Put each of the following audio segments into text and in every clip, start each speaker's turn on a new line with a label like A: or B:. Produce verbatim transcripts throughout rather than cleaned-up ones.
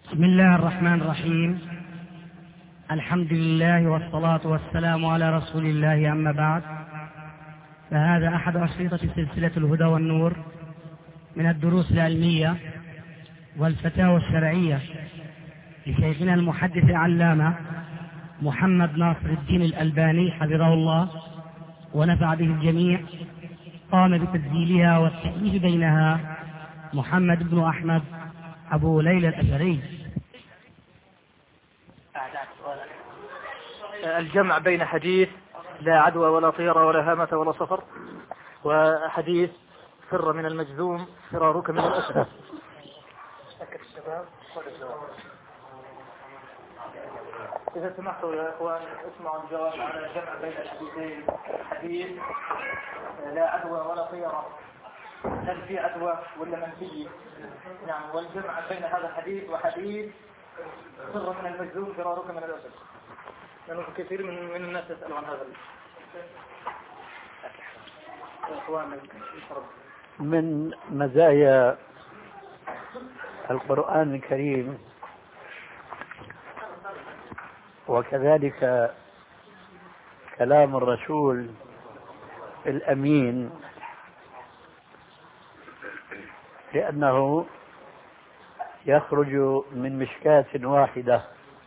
A: بسم الله الرحمن الرحيم. الحمد لله والصلاة والسلام على رسول الله، أما بعد، فهذا أحد أشرطة سلسلة الهدى والنور من الدروس العلمية والفتاوى الشرعية لشيخنا المحدث العلامة محمد ناصر الدين الألباني حفظه الله ونفع به الجميع. قام بتسجيلها والتأليف بينها محمد بن أحمد أبو ليلى الأثري.
B: الجمع بين حديث لا عدوى ولا طيرة ولا هامة ولا صفر، وحديث فر من المجذوم فرارك من الأسد. إذا سمحتوا يا إخوان اسمعوا الجواب على الجمع بين الحديثين. حديث لا عدوى ولا طيرة، هل في عدوى ولا منفية؟ نعم. والجمع بين هذا الحديث وحديث فر من المجذوم فرارك من الأسد، لأنه كثير من من الناس يسألوا عن هذا.
C: من مزايا القرآن الكريم وكذلك كلام الرسول الأمين لأنه يخرج من مشكاة واحدة،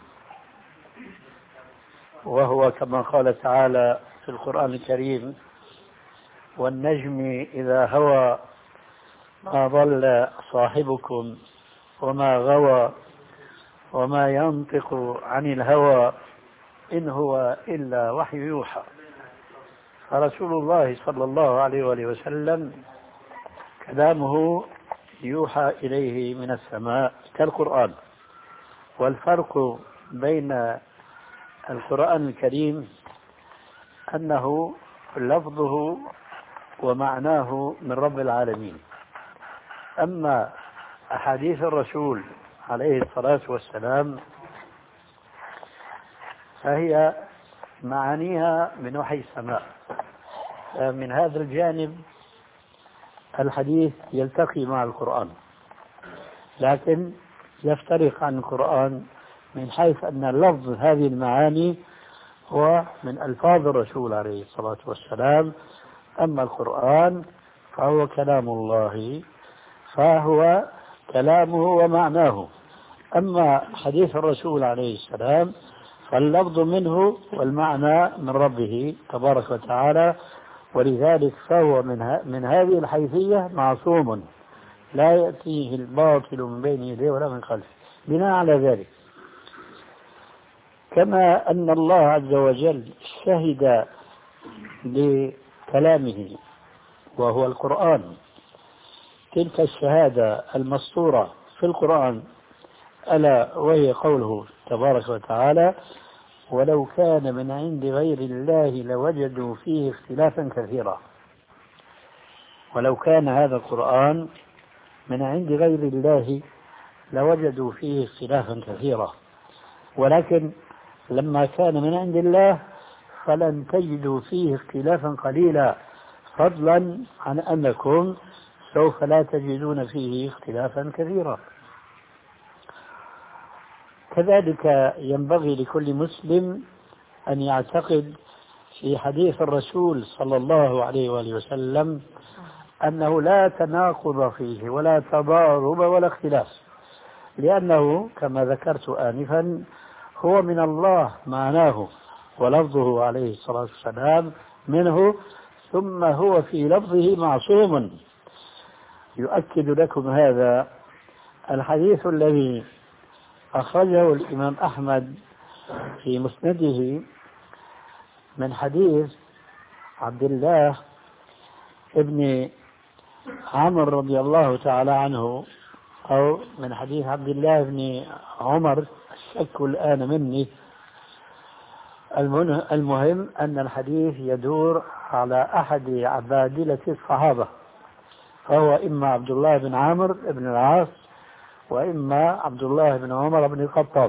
C: وهو كما قال تعالى في القرآن الكريم: والنجم إذا هوى ما ضل صاحبكم وما غوى وما ينطق عن الهوى إن هو إلا وحي يوحى. فرسول الله صلى الله عليه وآله وسلم كلامه يوحى إليه من السماء كالقرآن. والفرق بين القرآن الكريم أنه لفظه ومعناه من رب العالمين، أما أحاديث الرسول عليه الصلاة والسلام فهي معانيها من وحي السماء. من هذا الجانب الحديث يلتقي مع القرآن، لكن يفترق عن القرآن من حيث أن لفظ هذه المعاني هو من ألفاظ الرسول عليه الصلاة والسلام، أما القرآن فهو كلام الله، فهو كلامه ومعناه. أما حديث الرسول عليه السلام فاللفظ منه والمعنى من ربه تبارك وتعالى، ولذلك فهو من, من هذه الحيثية معصوم لا يأتيه الباطل من بين يديه ولا من خلفه. بناء على ذلك، كما أن الله عز وجل شهد لكلامه وهو القرآن تلك الشهادة المسطورة في القرآن، ألا وهي قوله تبارك وتعالى: ولو كان من عند غير الله لوجدوا فيه اختلافا كثيرا. ولو كان هذا القرآن من عند غير الله لوجدوا فيه اختلافا كثيرا، ولكن لما كان من عند الله فلن تجدوا فيه اختلافا قليلا، فضلا عن أنكم سوف لا تجدون فيه اختلافا كثيرا. كذلك ينبغي لكل مسلم أن يعتقد في حديث الرسول صلى الله عليه وآله وسلم أنه لا تناقض فيه ولا تضارب ولا اختلاف، لأنه كما ذكرت آنفا هو من الله معناه ولفظه عليه الصلاة والسلام منه، ثم هو في لفظه معصوم. يؤكد لكم هذا الحديث الذي أخرجه الإمام أحمد في مسنده من حديث عبد الله ابن عمر رضي الله تعالى عنه، أو من حديث عبد الله بن عمر، الشك الآن مني. المهم أن الحديث يدور على أحد عبادلة الصحابة، فهو إما عبد الله بن عمرو بن العاص وإما عبد الله بن عمر بن الخطاب.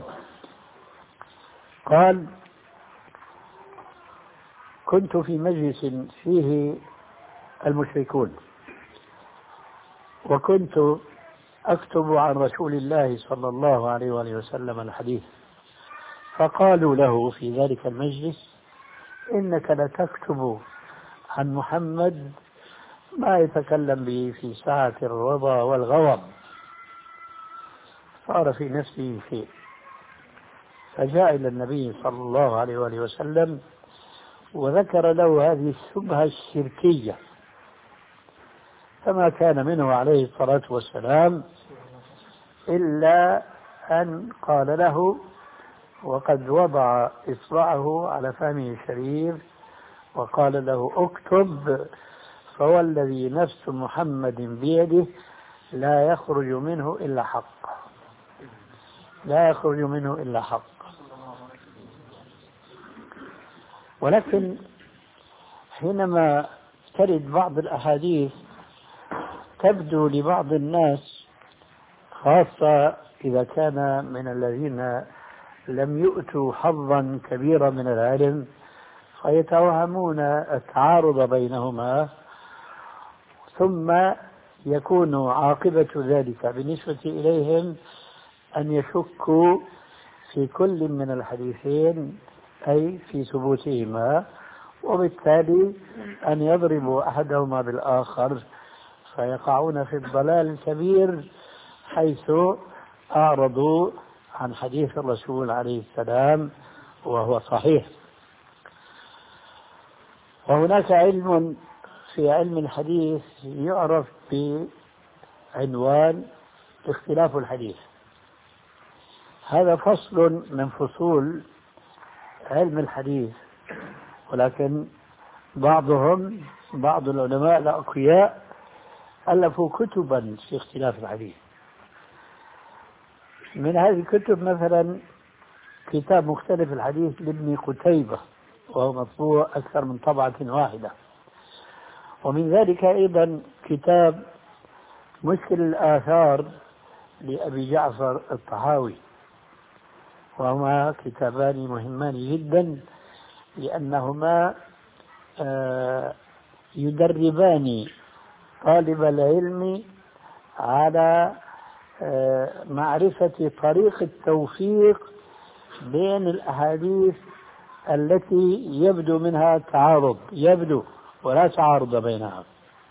C: قال: كنت في مجلس فيه المشركون، وكنت أكتب عن رسول الله صلى الله عليه وآله وسلم الحديث. فقالوا له في ذلك المجلس: إنك لتكتب عن محمد ما يتكلم به في ساعة الرضا والغضب. صار في نفسه شيء، فجاء إلى النبي صلى الله عليه وآله وسلم وذكر له هذه الشبهة الشركية، فما كان منه عليه الصلاة والسلام إلا أن قال له، وقد وضع إصبعه على فمه الشريف وقال له: اكتب، فوالذي نفس محمد بيده لا يخرج منه إلا حق، لا يخرج منه إلا حق. ولكن حينما ترد بعض الأحاديث تبدو لبعض الناس، خاصة إذا كان من الذين لم يؤتوا حظا كبيرا من العلم، فيتوهمون التعارض بينهما، ثم يكون عاقبة ذلك بالنسبة إليهم أن يشكوا في كل من الحديثين، أي في ثبوتهما، وبالتالي أن يضربوا أحدهما بالآخر، فيقعون في الضلال الكبير حيث أعرضوا عن حديث الرسول عليه السلام وهو صحيح. وهناك علم في علم الحديث يعرف بعنوان اختلاف الحديث. هذا فصل من فصول علم الحديث، ولكن بعضهم بعض العلماء الأقوياء ألفوا كتبا في اختلاف الحديث. من هذه الكتب مثلا كتاب مختلف الحديث لابن قتيبة، وهو مطبوع أكثر من طبعة واحدة. ومن ذلك أيضا كتاب مشكل الآثار لأبي جعفر الطحاوي، وهما كتابان مهمان جدا لأنهما يدربان طالب العلم على معرفة طريق التوفيق بين الأحاديث التي يبدو منها تعارض، يبدو ولا تعارض بينها.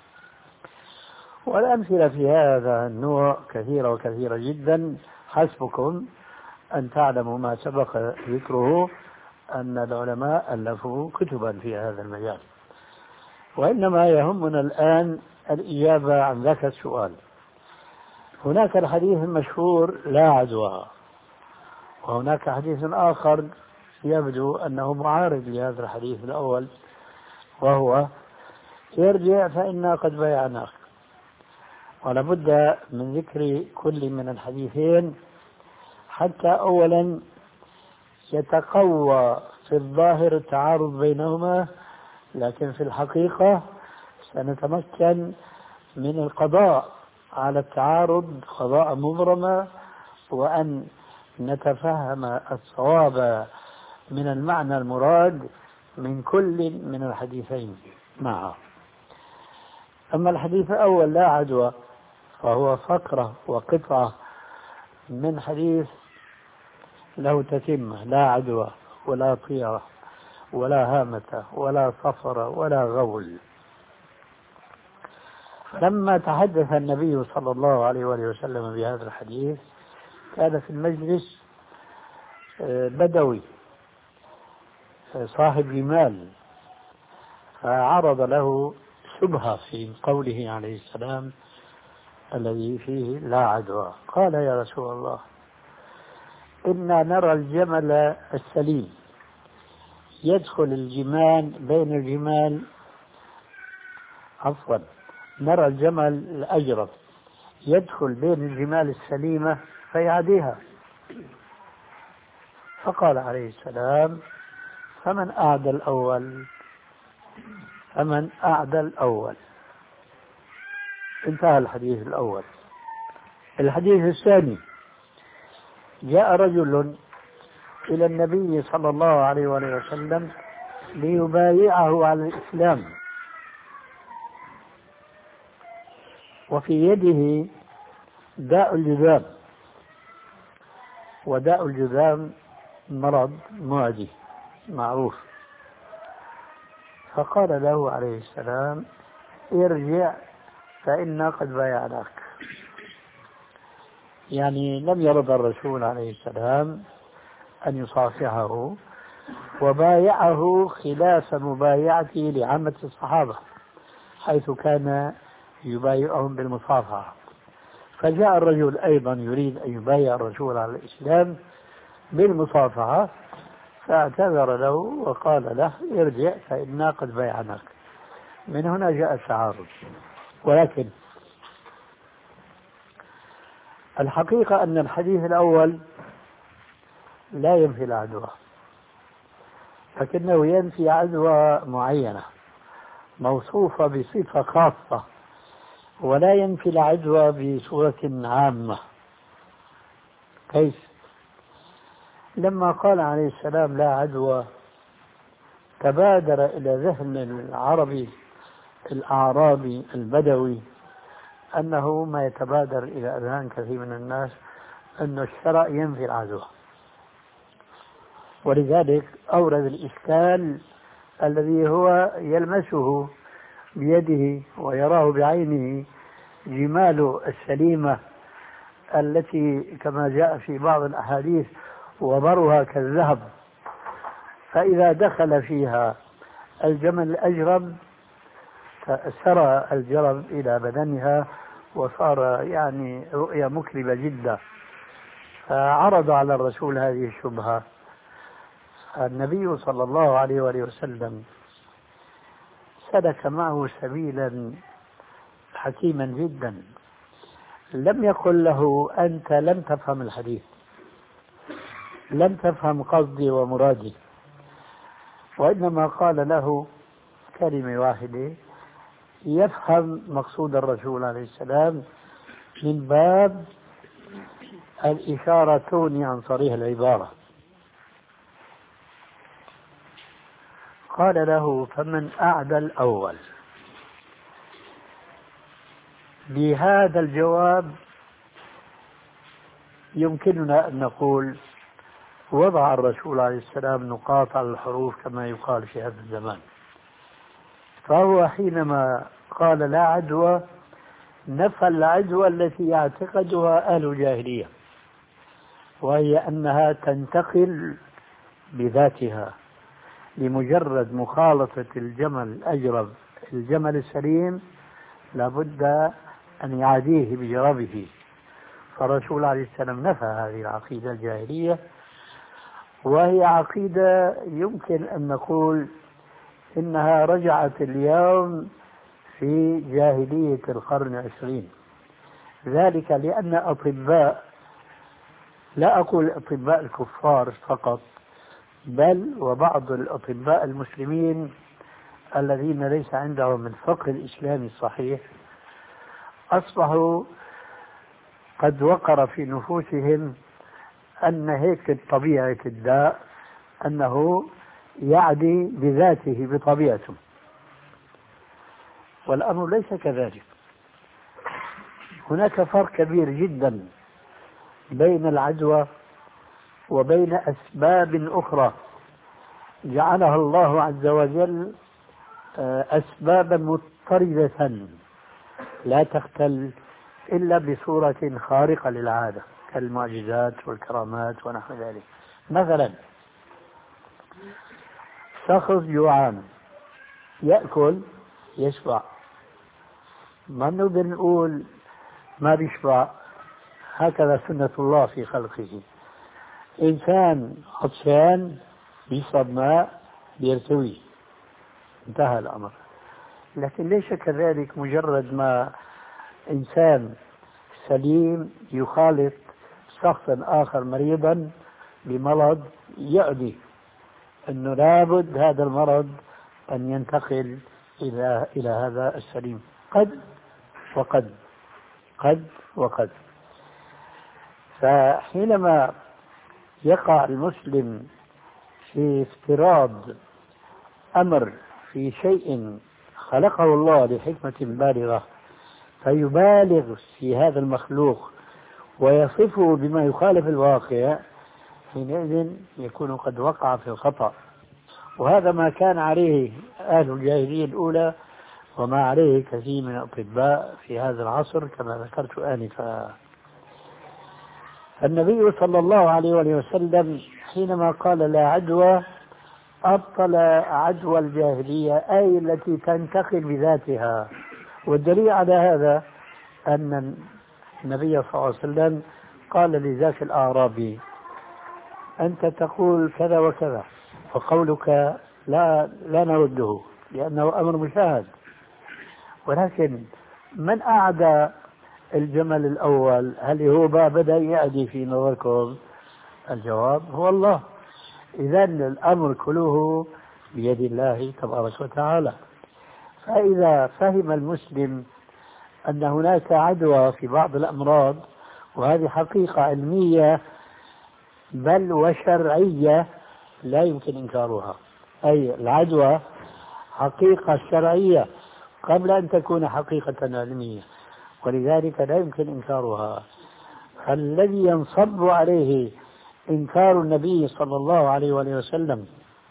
C: والأمثلة في هذا النوع كثيرة وكثيرة جدا. حسبكم أن تعلموا ما سبق ذكره أن العلماء ألفوا كتبا في هذا المجال، وإنما يهمنا الآن الإجابة عن ذاك السؤال. هناك الحديث المشهور لا عدوى، وهناك حديث آخر يبدو أنه معارض لهذا الحديث الأول، وهو ارجع فإنا قد بايعناك. ولابد من ذكر كل من الحديثين حتى أولا يتقوى في الظاهر التعارض بينهما، لكن في الحقيقة سنتمكن من القضاء على التعارض قضاء مبرمة، وأن نتفهم الصواب من المعنى المراد من كل من الحديثين معا. أما الحديث الأول لا عدوى فهو فقرة وقطعة من حديث له تتمة: لا عدوى ولا طيرة ولا هامة ولا صفر ولا غول. لما تحدث النبي صلى الله عليه وآله وسلم بهذا الحديث كان في المجلس بدوي صاحب جمال، فعرض له شبهة في قوله عليه السلام الذي فيه لا عدوى. قال: يا رسول الله، إنا نرى الجمل السليم يدخل الجمال بين الجمال عفوا نرى الجمل الأجرب يدخل بين الجمال السليمة فيعديها. فقال عليه السلام: فمن أعدى الأول فمن أعدى الأول. انتهى الحديث الأول. الحديث الثاني: جاء رجل إلى النبي صلى الله عليه وسلم ليبايعه على الإسلام، وفي يده داء الجذام، وداء الجذام مرض معدي معروف. فقال له عليه السلام ارجع فإنا قد بايعناك. يعني لم يرضى الرسول عليه السلام أن يصافحه، وبايعه خلاف مبايعته لعامة الصحابة حيث كان يبايعهم بالمصافحة. فجاء الرجل أيضا يريد أن يبايع الرسول على الإسلام بالمصافحة، فاعتذر له وقال له ارجع فإنا قد بايعناك. من هنا جاء التعارض. ولكن الحقيقة أن الحديث الأول لا ينفي العدوى، لكنه ينفي عدوى معينة موصوفة بصفة خاصة، ولا ينفي العدوى بصورة عامة. كيف؟ لما قال عليه السلام لا عدوى، تبادر إلى ذهن العربي الأعرابي البدوي أنه ما يتبادر إلى أذهان كثير من الناس أن الشرع ينفي العدوى، ولذلك أورد الإشكال الذي هو يلمسه بيده ويراه بعينه، جمال السليمة التي كما جاء في بعض الأحاديث وبرها كالذهب، فإذا دخل فيها الجمل الأجرب سرى الجرب إلى بدنها وصار يعني رؤية مكربة جدا. فعرض على الرسول هذه الشبهة. النبي صلى الله عليه وآله وسلم سلك معه سبيلا حكيما جدا، لم يقل له أنت لم تفهم الحديث، لم تفهم قصدي ومرادي، وإنما قال له كلمة واحدة يفهم مقصود الرسول عليه السلام من باب الإشارة تغني عن صريح العبارة. قال له فمن أعدى الأول. بهذا الجواب يمكننا أن نقول وضع الرسول عليه السلام نقاط على الحروف كما يقال في هذا الزمان. فهو حينما قال لا عدوى نفى العدوى التي يعتقدها أهل الجاهلية، وهي أنها تنتقل بذاتها لمجرد مخالطة الجمل الأجرب الجمل السليم لابد أن يعاديه بجربه. فالرسول عليه السلام نفى هذه العقيدة الجاهلية، وهي عقيدة يمكن أن نقول إنها رجعت اليوم في جاهلية القرن العشرين، ذلك لأن أطباء، لا أقول أطباء الكفار فقط، بل وبعض الأطباء المسلمين الذين ليس عندهم من فقه الإسلام الصحيح أصبحوا قد وقر في نفوسهم أن هيك طبيعة الداء أنه يعدي بذاته بطبيعته، والأمر ليس كذلك. هناك فرق كبير جدا بين العدوى وبين أسباب أخرى جعلها الله عز وجل أسبابا مضطردة لا تختل إلا بصورة خارقة للعادة كالمعجزات والكرامات ونحو ذلك. مثلا شخص جوعان يأكل يشبع، ما نقدر نقول ما بيشبع، هكذا سنة الله في خلقه. إنسان عطشان بيشرب ماء بيرتوي، انتهى الأمر. لكن ليس كذلك مجرد ما إنسان سليم يخالط شخصا آخر مريضا بمرض يعدي أنه لابد هذا المرض أن ينتقل إلى إلى هذا السليم. قد وقد قد وقد فحينما يقع المسلم في افتراض أمر في شيء خلقه الله لحكمة بالغة فيبالغ في هذا المخلوق ويصفه بما يخالف الواقع حينئذ يكون قد وقع في الخطأ. وهذا ما كان عليه أهل الجاهلية الأولى وما عليه كثير من الأطباء في هذا العصر كما ذكرت آنفا. النبي صلى الله عليه وسلم حينما قال لا عدوى أبطل عدوى الجاهلية أي التي تنتقل بذاتها. والدليل على هذا أن النبي صلى الله عليه وسلم قال لذاك الأعرابي أنت تقول كذا وكذا وقولك لا لا نرده لأنه أمر مشاهد، ولكن من أعدى الجمل الأول؟ هل هو بدأ يعدي في نظركم؟ الجواب هو الله. إذا الأمر كله بيد الله تبارك وتعالى. فإذا فهم المسلم أن هناك عدوى في بعض الأمراض، وهذه حقيقة علمية بل وشرعية لا يمكن إنكارها، أي العدوى حقيقة شرعية قبل أن تكون حقيقة علمية، ولذلك لا يمكن إنكارها. الذي ينصب عليه إنكار النبي صلى الله عليه وسلم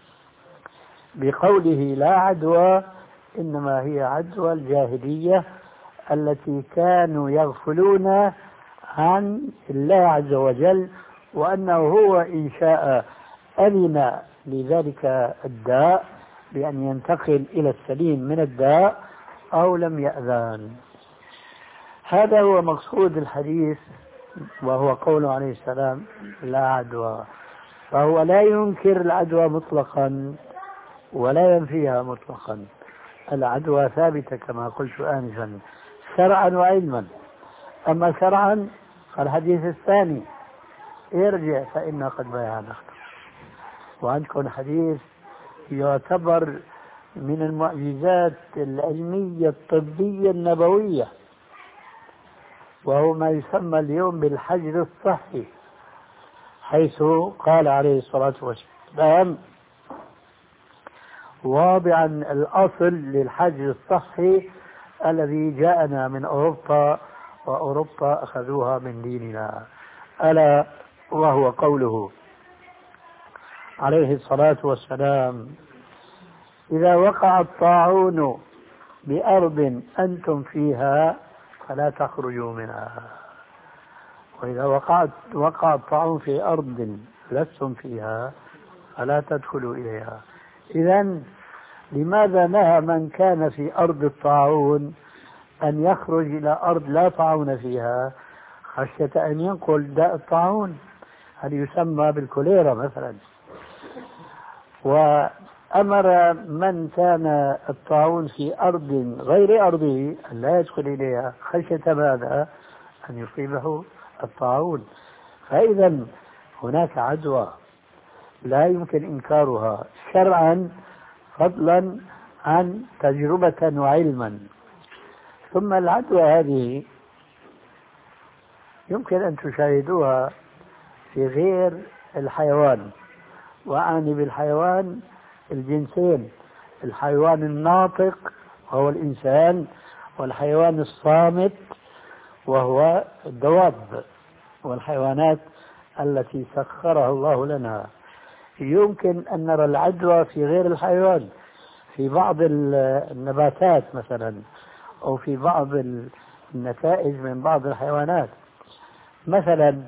C: بقوله لا عدوى إنما هي عدوى الجاهلية التي كانوا يغفلون عن الله عز وجل، وأنه هو إن شاء أذن لذلك الداء بأن ينتقل إلى السليم من الداء أو لم يأذن. هذا هو مقصود الحديث، وهو قوله عليه السلام لا عدوى. فهو لا ينكر العدوى مطلقا ولا ينفيها مطلقا. العدوى ثابتة كما قلت آنفا شرعا وعلما. أما شرعا فالحديث الثاني ارجع فإنا قد بايعنا. وعندكم حديث يعتبر من المعجزات العلمية الطبية النبوية، وهو ما يسمى اليوم بالحجر الصحي، حيث قال عليه الصلاة والسلام واضعا الأصل للحجر الصحي الذي جاءنا من أوروبا وأوروبا أخذوها من ديننا، ألا وهو قوله عليه الصلاة والسلام إذا وقع الطاعون بأرض أنتم فيها فلا تخرجوا منها، وإذا وقعت وقع الطاعون في أرض لستم فيها فلا تدخلوا إليها. إذن لماذا نهى من كان في أرض الطاعون أن يخرج إلى أرض لا طاعون فيها خشية أن ينقل داء الطاعون، هل يسمى بالكوليرا مثلا؟ وأمر من كان الطاعون في أرض غير أرضه أن لا يدخل إليها خشية ماذا؟ أن يصيبه الطاعون. فإذا هناك عدوى لا يمكن إنكارها شرعا فضلا عن تجربة وعلما. ثم العدوى هذه يمكن أن تشاهدوها في غير الحيوان، وأعني بالحيوان الجنسين، الحيوان الناطق وهو الإنسان، والحيوان الصامت وهو الدواب والحيوانات التي سخرها الله لنا. يمكن أن نرى العدوى في غير الحيوان، في بعض النباتات مثلا، أو في بعض النتائج من بعض الحيوانات. مثلا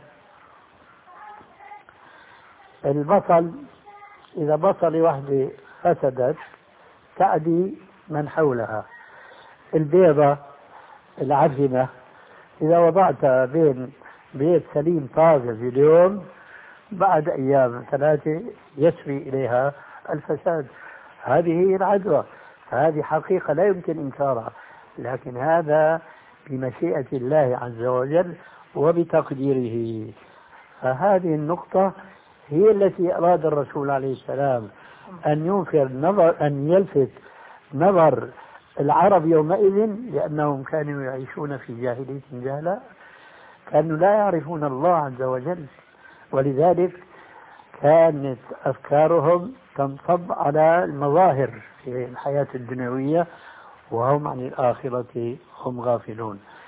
C: البصل، إذا بصل واحدة فسدت تعدي من حولها. البيضة العفنة إذا وضعتها بين بيت سليم طازج اليوم بعد أيام ثلاثة يسري إليها الفساد. هذه هي العدوى، هذه حقيقة لا يمكن إنكارها، لكن هذا بمشيئة الله عز وجل وبتقديره. فهذه النقطة هي التي أراد الرسول عليه السلام أن ينكر نظر أن يلفت نظر العرب يومئذ، لأنهم كانوا يعيشون في جاهلية جهلا، كانوا لا يعرفون الله عز وجل، ولذلك كانت أفكارهم تنصب على المظاهر في الحياة الدنيوية وهم عن الآخرة هم غافلون.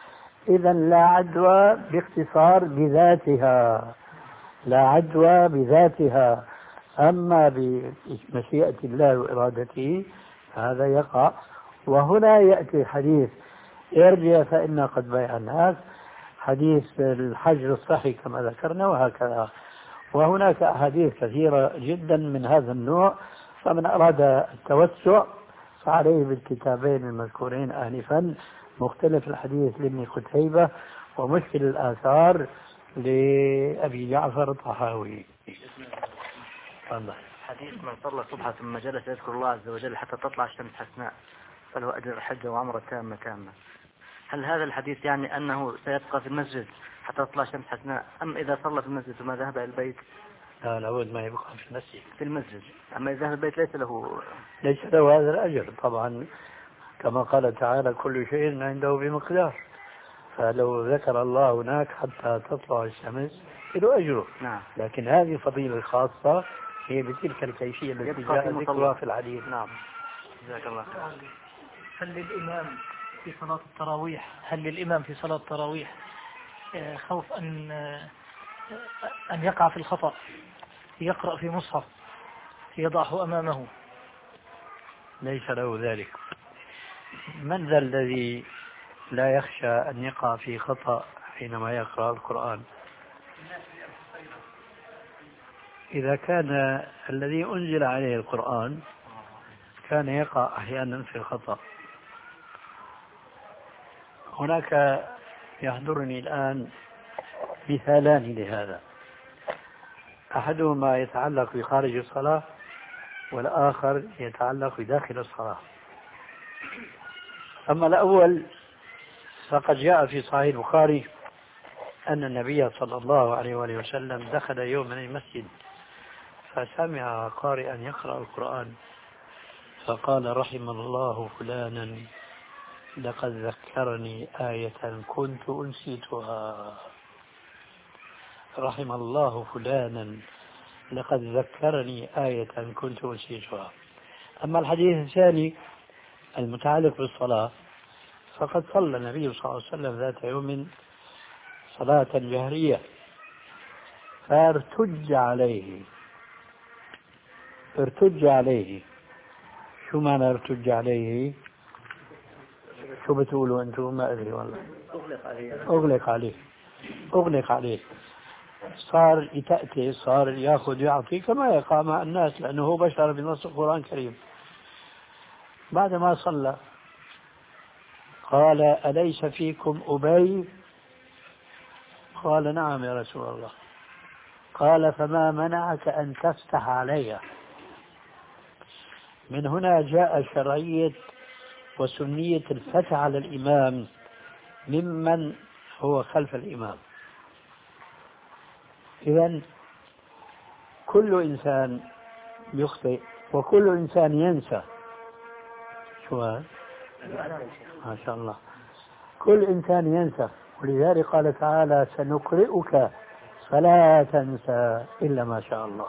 C: إذا لا عدوى باختصار بذاتها، لا عدوى بذاتها. أما بمشيئة الله وإرادته هذا يقع. وهنا يأتي حديث ارجع فإنا قد بايع الناس، حديث الحجر الصحي كما ذكرنا، وهكذا. وهناك أحاديث كثيرة جدا من هذا النوع. فمن أراد التوسع فعليه بالكتابين المذكورين آنفا، مختلف الحديث لابن قتيبة ومشكل الآثار لأبي جعفر الطحاوي.
D: الله. حديث من صلى الصبح ثم جلس يذكر الله عز وجل حتى تطلع الشمس حسناء فله أجر حجة وعمرة تامة تامة. هل هذا الحديث يعني أنه سيبقى في المسجد حتى تطلع الشمس حسناء، أم إذا صلى في المسجد ثم ذهب إلى البيت؟
C: لا، لابد ما يبقى في المسجد.
D: في المسجد، أما إذا ذهب البيت ليس له
C: ليس له هذا الأجر طبعا، كما قال تعالى كل شيء عنده بمقدار. فلو ذكر الله هناك حتى تطلع الشمس له أجره.
D: نعم.
C: لكن هذه فضيلة خاصة هي بتلك الكيفية التي جاء ذكرها في الحديث.
D: نعم. جزاك الله خير.
B: هل للإمام في صلاة التراويح هل للإمام في صلاة التراويح خوف أن أن يقع في الخطأ، يقرأ في مصحف يضعه أمامه؟
C: ليس له ذلك. من ذا الذي لا يخشى أن يقع في خطأ حينما يقرأ القرآن؟ إذا كان الذي أنزل عليه القرآن كان يقع أحيانا في الخطأ. هناك يحضرني الآن مثالان لهذا، أحدهما يتعلق بخارج الصلاة والآخر يتعلق بداخل الصلاة. أما الأول فقد جاء في صحيح البخاري أن النبي صلى الله عليه وآله وسلم دخل يوما المسجد فسمع قارئا يقرأ القرآن فقال رحم الله فلانا لقد ذكرني آية كنت أنسيتها. رحم الله فلانا لقد ذكرني آية كنت أنسيتها. أما الحديث الثاني المتعلق بالصلاة فقد صلى النبي صلى الله عليه وسلم ذات يوم صلاة جهرية فارتج عليه. ارتج عليه شو معنى ارتج عليه؟ شو بتقولوا أنتم؟ ما أدري والله.
D: أغلق عليه.
C: أغلق عليه أغلق عليه صار يتأتي، صار يأخذ يعطي كما يقع مع الناس لأنه هو بشر بنص القرآن الكريم. بعد ما صلى قال أليس فيكم أبي؟ قال نعم يا رسول الله. قال فما منعك أن تفتح علي؟ من هنا جاء شرعية وسنية الفتح على الإمام ممن هو خلف الإمام. إذن كل إنسان يخطئ وكل إنسان ينسى. شو هذا؟ ما شاء الله. كل إنسان ينسى، ولذلك قال تعالى سنقرئك فلا تنسى إلا ما شاء الله.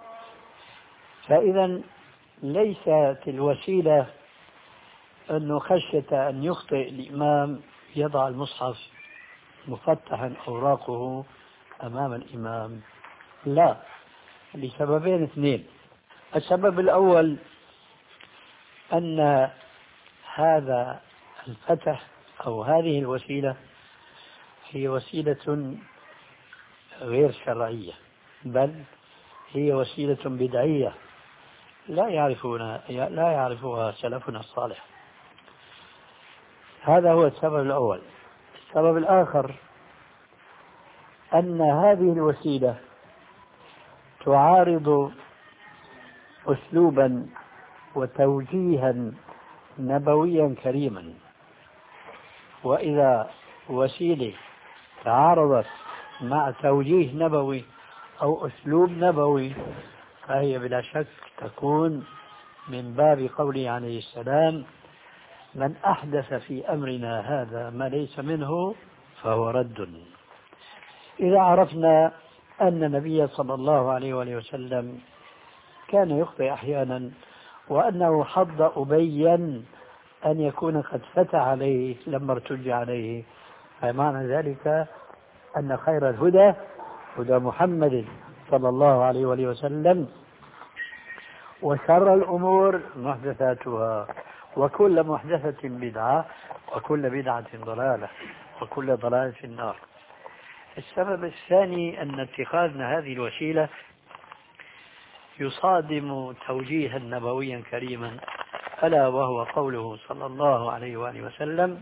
C: فإذا ليست الوسيلة أنه خشية أن يخطئ الإمام يضع المصحف مفتحا أوراقه أمام الإمام، لا، لسببين اثنين. السبب الأول أن هذا الفتح أو هذه الوسيلة هي وسيلة غير شرعية، بل هي وسيلة بدعية لا يعرفون لا يعرفها سلفنا الصالح. هذا هو السبب الأول. السبب الآخر أن هذه الوسيلة تعارض أسلوبا وتوجيها نبويا كريما، وإذا وسيلة تعارضت مع توجيه نبوي أو أسلوب نبوي فهي بلا شك تكون من باب قوله عليه السلام من أحدث في أمرنا هذا ما ليس منه فهو رد. إذا عرفنا أن النبي صلى الله عليه وآله وسلم كان يخطئ أحيانا وأنه حض أبيا أن يكون قد فتح عليه لما ارتج عليه، فمعنى ذلك أن خير الهدى هدى محمد صلى الله عليه وآله وسلم، وشر الأمور محدثاتها، وكل محدثة بدعة، وكل بدعة ضلالة، وكل ضلالة في النار. السبب الثاني أن اتخاذنا هذه الوسيلة يصادم توجيها نبويا كريما، ألا وهو قوله صلى الله عليه وآله وسلم: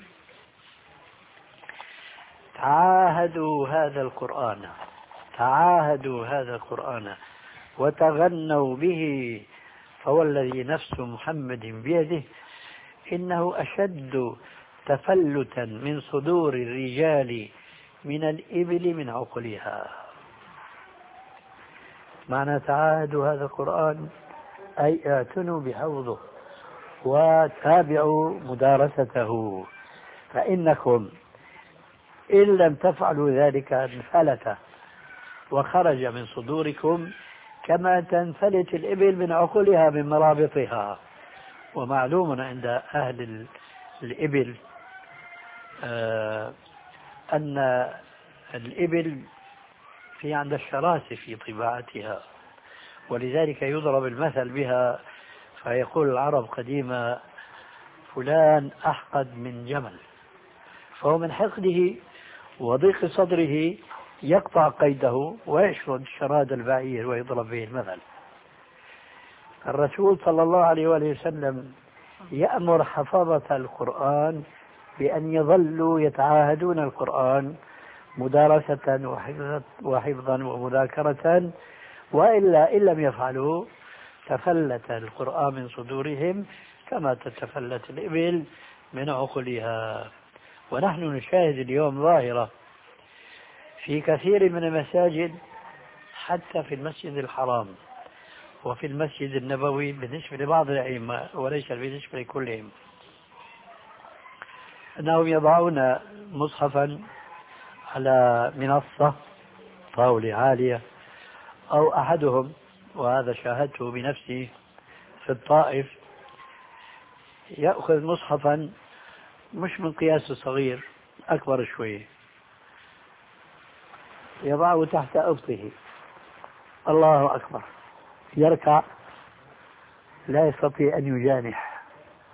C: تعاهدوا هذا القرآن تعاهدوا هذا القرآن وتغنوا به، فوالذي نفس محمد بيده إنه أشد تفلتا من صدور الرجال من الإبل من عقلها. معنى تعاهدوا هذا القرآن أي اعتنوا بحوضه وتابعوا مدارسته، فإنكم إن لم تفعلوا ذلك انفلت وخرج من صدوركم كما تنفلت الإبل من عقلها من مرابطها. ومعلوم عند أهل الإبل آه أن الإبل في عند الشراسة في طباعتها، ولذلك يضرب المثل بها، فيقول العرب قديما: فلان أحقد من جمل، فهو من حقده وضيق صدره يقطع قيده ويشرد شراد البعير ويضرب به المثل. الرسول صلى الله عليه وآله وسلم يأمر حفظة القرآن بأن يظلوا يتعاهدون القرآن مدارسة وحفظا ومذاكرة، وإلا إن لم يفعلوا تفلت القرآن من صدورهم كما تتفلت الإبل من عقلها. ونحن نشاهد اليوم ظاهرة في كثير من المساجد، حتى في المسجد الحرام وفي المسجد النبوي بالنسبة لبعض الأئمة وليس بالنسبة لكلهم، أنهم يضعون مصحفا على منصة طاولة عالية، أو أحدهم، وهذا شاهدته بنفسي في الطائف، يأخذ مصحفا مش من قياسه صغير، أكبر شوية، يضعه تحت أبطه، الله أكبر، يركع لا يستطيع أن يجانح،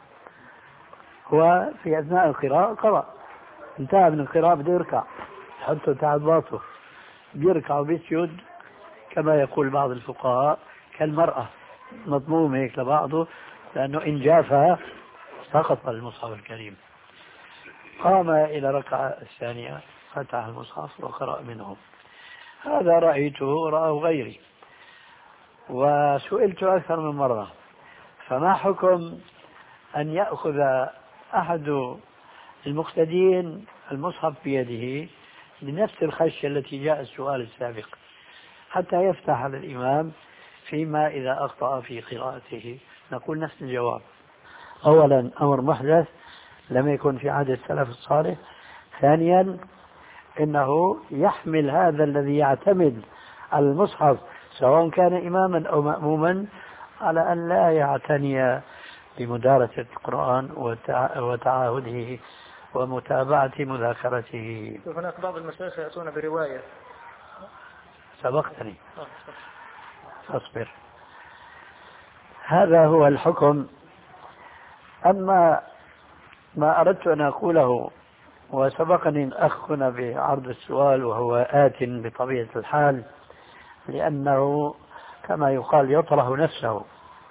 C: هو في أثناء القراءة قرأ، انتهى من القراءة بده يركع، حطه تحت باطه، بيركع وبيسجد كما يقول بعض الفقهاء كالمرأة، مضموم هيك لبعضه، لأنه إن جافها سقط المصحف الكريم. قام إلى ركعة الثانية فتح المصحف وقرأ منه. هذا رأيته رأى غيري، وسئلت أكثر من مرة: فما حكم أن يأخذ أحد المقتدين المصحف بيده بنفس الخشية التي جاء السؤال السابق، حتى يفتح على الإمام فيما إذا أخطأ في قراءته؟ نقول نفس الجواب: أولا أمر محدث لم يكن في عهد السلف الصالح، ثانيا إنه يحمل هذا الذي يعتمد على المصحف سواء كان إماما أو مأموما على أن لا يعتني بمدارسة القرآن وتعاهده ومتابعة مذاكرته.
B: هناك بعض المشايخ يأتون برواية.
C: سبقتني أصبر. هذا هو الحكم. أما ما أردت أن أقوله، وسبقني الأخ هنا بعرض السؤال وهو آت بطبيعة الحال، لأنه كما يقال يطرح نفسه.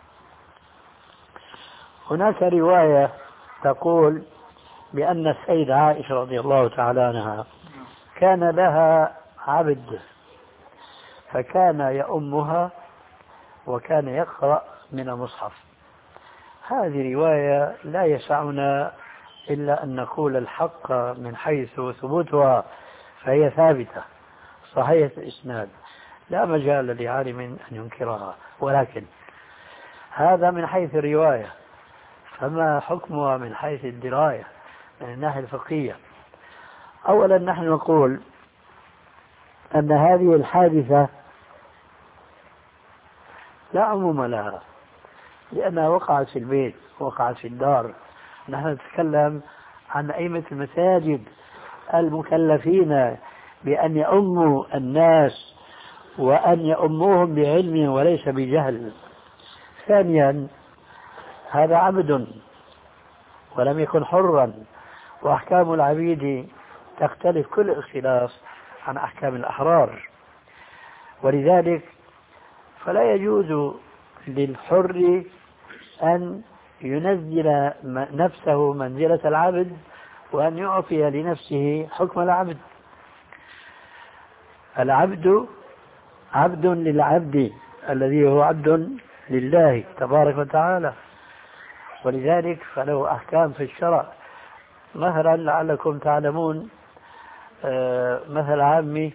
C: هناك رواية تقول بأن السيدة عائشة رضي الله تعالى عنها كان لها عبد، فكان يؤمها وكان يقرأ من المصحف. هذه رواية لا يسعنا إلا أن نقول الحق من حيث ثبوتها، فهي ثابتة صحيحة الإسناد، لا مجال لعالم أن ينكرها، ولكن هذا من حيث الرواية، فما حكمها من حيث الدراية من الناحية الفقهية؟ أولا نحن نقول أن هذه الحادثة لا عموم لها، لأنها وقعت في البيت، وقعت في الدار. نحن نتكلم عن أئمة المساجد المكلفين بأن يؤموا الناس وأن يؤموهم بعلم وليس بجهل. ثانيا هذا عبد ولم يكن حرا، وأحكام العبيد تختلف كل اختلاف عن أحكام الأحرار، ولذلك فلا يجوز للحر أن ينزل نفسه منزلة العبد وأن يعطي لنفسه حكم العبد. العبد عبد للعبد الذي هو عبد لله تبارك وتعالى، ولذلك فله أحكام في الشرع. مثلا لعلكم تعلمون مثل عامي: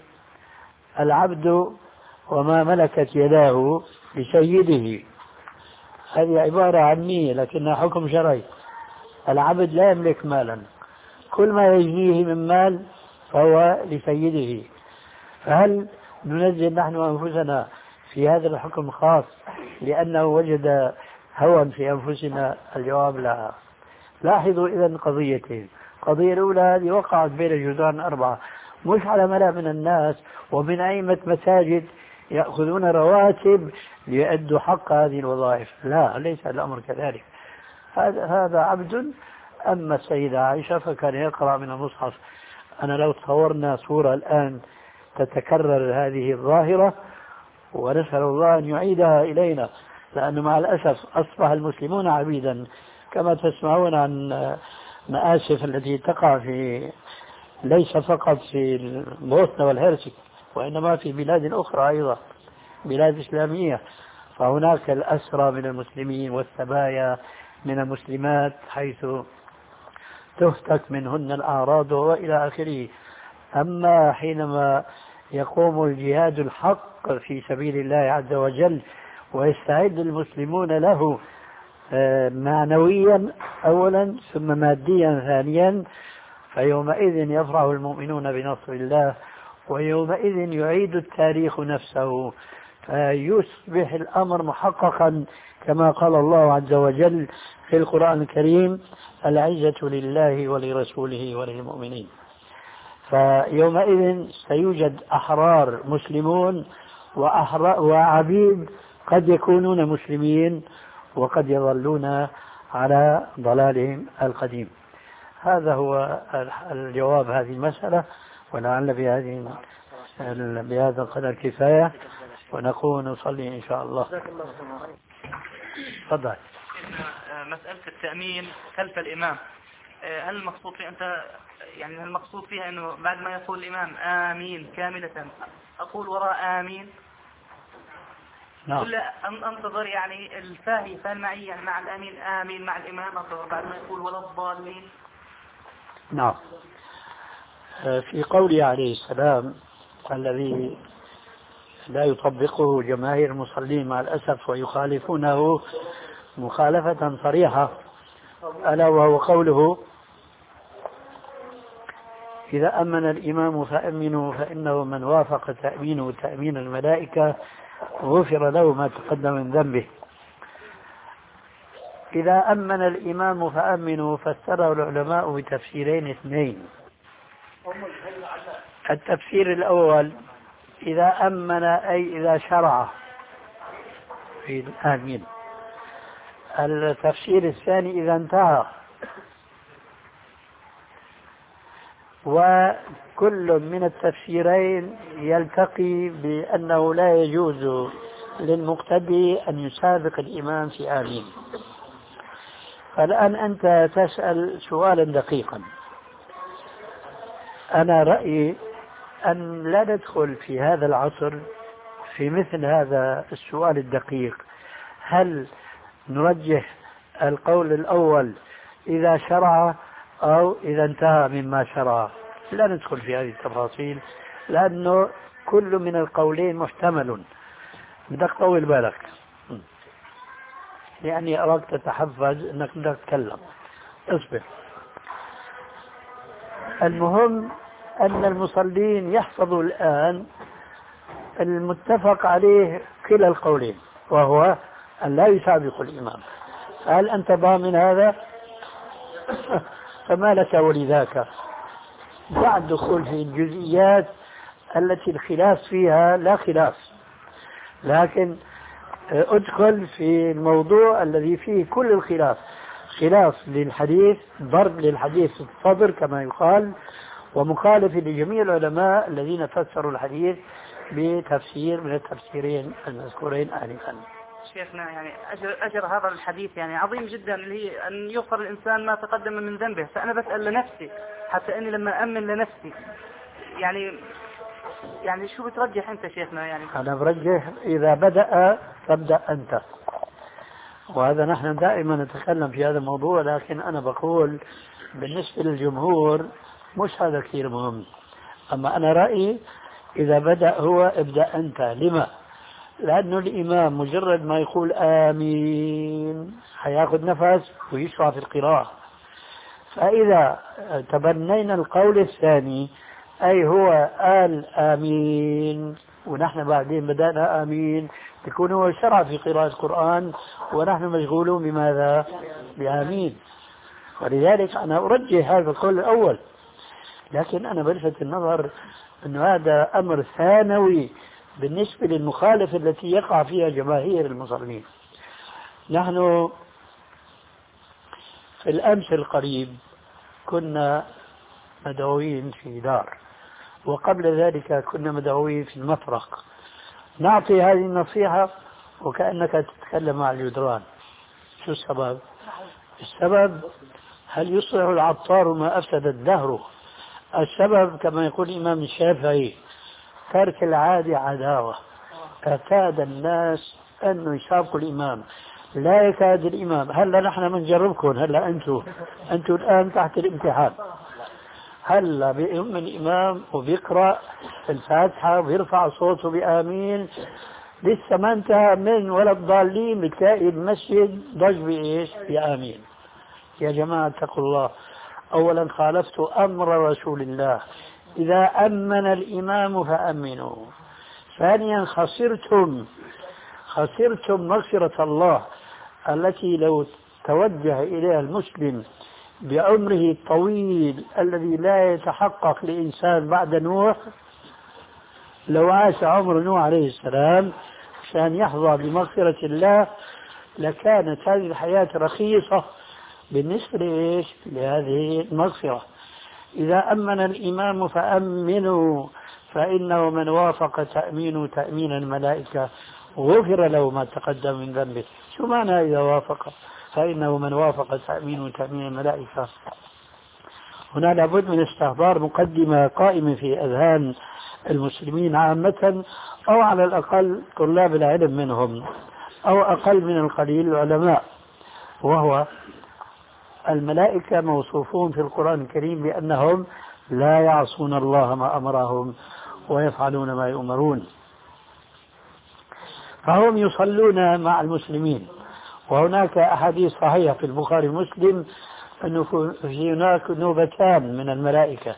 C: العبد وما ملكت يداه لسيده. هذه عبارة عامية لكنها حكم شرعي. العبد لا يملك مالا، كل ما يجنيه من مال فهو لسيده. فهل ننزل نحن أنفسنا في هذا الحكم خاص لأنه وجد هوى في أنفسنا؟ الجواب لا. لاحظوا إذن قضيتين: القضية الأولى هذه وقعت بين الجدران أربعة، مش على ملأ من الناس ومن أئمة مساجد يأخذون رواتب ليؤدوا حق هذه الوظائف، لا، ليس الأمر كذلك. هذا هذا عبد. أما السيدة عائشة فكان يقرأ من المصحف. أنا لو تصورنا صورة الآن تتكرر هذه الظاهرة، ونسأل الله أن يعيدها إلينا، لأنه مع الأسف أصبح المسلمون عبيدا، كما تسمعون عن مآسف التي تقع في ليس فقط في البوسنة والهرسك وإنما في بلاد أخرى أيضا، بلاد إسلامية. فهناك الأسرى من المسلمين والسبايا من المسلمات حيث تفتك منهن الأعراض وإلى آخره. أما حينما يقوم الجهاد الحق في سبيل الله عز وجل ويستعد المسلمون له معنويا أولا ثم ماديا ثانيا، فيومئذ يفرح المؤمنون بنصر الله، ويومئذ يعيد التاريخ نفسه، فيصبح الأمر محققا كما قال الله عز وجل في القرآن الكريم: العزة لله ولرسوله وللمؤمنين. فيومئذ سيوجد أحرار مسلمون وعبيد قد يكونون مسلمين وقد يظلون على ضلالهم القديم. هذا هو الجواب هذه المسألة، ولعل بهذه بهذا القدر كفاية، ونكون نصلي إن شاء الله. تفضل.
B: مسألة التأمين خلف الإمام، هل المقصود فيها أنت يعني هل المقصود فيها أنه بعد ما يقول الإمام آمين كاملة أقول وراء آمين؟
C: نعم.
B: ولا أنتظر يعني الفاهي فالمعي يعني مع الآمين آمين مع الإمام أنتظر بعد ما يقول ولا الضالين؟
C: نعم. في قوله عليه السلام الذي لا يطبقه جماهير المصلين مع الأسف ويخالفونه مخالفة صريحة، ألا وهو قوله: إذا أمن الإمام فأمنوا فإنه من وافق تأمينه تأمين الملائكة غفر له ما تقدم من ذنبه. إذا أمن الإمام فأمنوا فسره العلماء بتفسيرين اثنين. التفسير الأول: إذا أمن أي إذا شرع في الآمين. التفسير الثاني: إذا انتهى. وكل من التفسيرين يلتقي بأنه لا يجوز للمقتدي أن يسابق الإمام في آمين. فالآن أنت تسأل سؤالا دقيقا. أنا رأيي أن لا ندخل في هذا العصر في مثل هذا السؤال الدقيق: هل نرجح القول الأول إذا شرع أو إذا انتهى مما شرع؟ لا ندخل في هذه التفاصيل، لأنه كل من القولين محتمل. بدك طول بالك يعني أراك تتحفز أنك بدك تتكلم، اصبر. المهم أن المصلين يحفظوا الآن المتفق عليه كلا القولين، وهو أن لا يسابق الإمام. هل أنت ضامن هذا؟ فما لك ولذاك؟ بعد دخول في الجزئيات التي الخلاف فيها لا خلاف، لكن ادخل في الموضوع الذي فيه كل الخلاف، خلاف للحديث، ضرب للحديث في الصدر كما يقال، ومخالف لجميع العلماء الذين فسروا الحديث بتفسير من التفسيرين المذكورين آنفا.
B: شيخنا يعني أجر, أجر هذا الحديث يعني عظيم جدا، اللي هي أن يغفر الإنسان ما تقدم من ذنبه، فأنا بسأل لنفسي حتى أني لما أمن لنفسي يعني يعني شو بترجح أنت شيخنا؟ يعني
C: أنا برجح إذا بدأ فابدأ أنت، وهذا نحن دائما نتكلم في هذا الموضوع، لكن أنا بقول بالنسبة للجمهور مش هذا كثير مهم، أما أنا رأيي إذا بدأ هو ابدأ أنت. لما؟ لأنه الإمام مجرد ما يقول آمين حياخذ نفس ويشرع في القراءة، فإذا تبنينا القول الثاني أي هو قال آمين ونحن بعدين بدأنا آمين، يكون هو شرع في قراءة القرآن ونحن مشغولون بماذا؟ بآمين. ولذلك أنا أرجح هذا القول الأول، لكن أنا بلفت النظر أن هذا أمر ثانوي بالنسبة للمخالفة التي يقع فيها جماهير المصلين. نحن في الأمس القريب كنا مدعوين في دار، وقبل ذلك كنا مدعوين في المفرق، نعطي هذه النصيحة وكأنك تتكلم مع الجدران. شو السبب؟ السبب هل يصلح العطار ما أفسد الدهر؟ السبب كما يقول الإمام الشافعي ترك العادة عداوة، اعتاد الناس أنه يسابقوا الإمام، لا يكاد الإمام. هلا نحن بنجربكم، هلا أنتم أنتم الآن تحت الامتحان، هلا بيؤم الإمام وبيقرأ الفاتحة وبيرفع صوته بآمين، لسه ما انتهى من ولا الضالين بتلاقي المسجد ضج بإيش؟ بآمين. يا جماعة اتقوا الله، أولا خالفت أمر رسول الله، إذا أمن الإمام فأمنوا. ثانيا خسرتم خسرتم مغفرة الله التي لو توجه إليها المسلم بعمره الطويل الذي لا يتحقق لإنسان بعد نوح، لو عاش عمر نوح عليه السلام عشان يحظى بمغفرة الله لكانت هذه الحياة رخيصة بالنسبة لإيش؟ لهذه المغفرة. إذا أمن الإمام فأمنوا فإنه من وافق تأمين تأمين الملائكة غفر له ما تقدم من ذنبه. شو معنى إذا وافق؟ فإنه من وافق تأمين تأمين الملائكة. هنا لابد من استحضار مقدمة قائمة في أذهان المسلمين عامة، أو على الأقل طلاب العلم منهم، أو أقل من القليل العلماء، وهو الملائكة موصوفون في القرآن الكريم بأنهم لا يعصون الله ما أمرهم ويفعلون ما يؤمرون، فهم يصلون مع المسلمين. وهناك أحاديث صحيحة في البخاري ومسلم أنه في هناك نوبتان من الملائكة،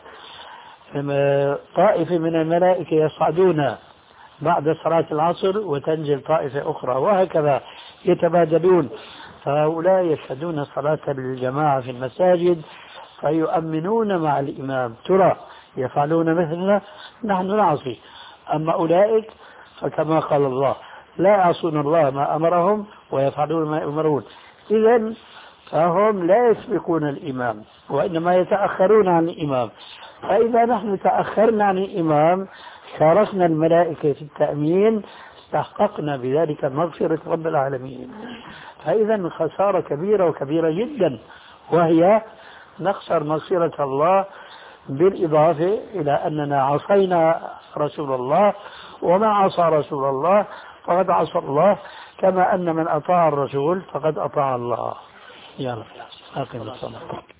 C: طائفة من الملائكة يصعدون بعد صلاة العصر وتنزل طائفة أخرى، وهكذا يتبادلون، فهؤلاء يشهدون صلاة الجماعة في المساجد فيؤمنون مع الإمام. ترى يفعلون مثلنا؟ نحن نعصي، أما أولئك فكما قال الله لا يعصون الله ما أمرهم ويفعلون ما يؤمرون. إذن فهم لا يسبقون الإمام وإنما يتأخرون عن الإمام، فإذا نحن تأخرنا عن الإمام شاركنا الملائكة في التأمين، استحققنا بذلك مغفرة رب العالمين. فإذا خسارة كبيرة وكبيرة جدا، وهي نخسر مغفرة الله بالإضافة إلى أننا عصينا رسول الله، وما عصى رسول الله فقد عصى الله، كما أن من أطاع الرسول فقد أطاع الله. يلا أقم الصلاة.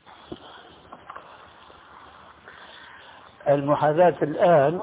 C: المحاذاة الآن،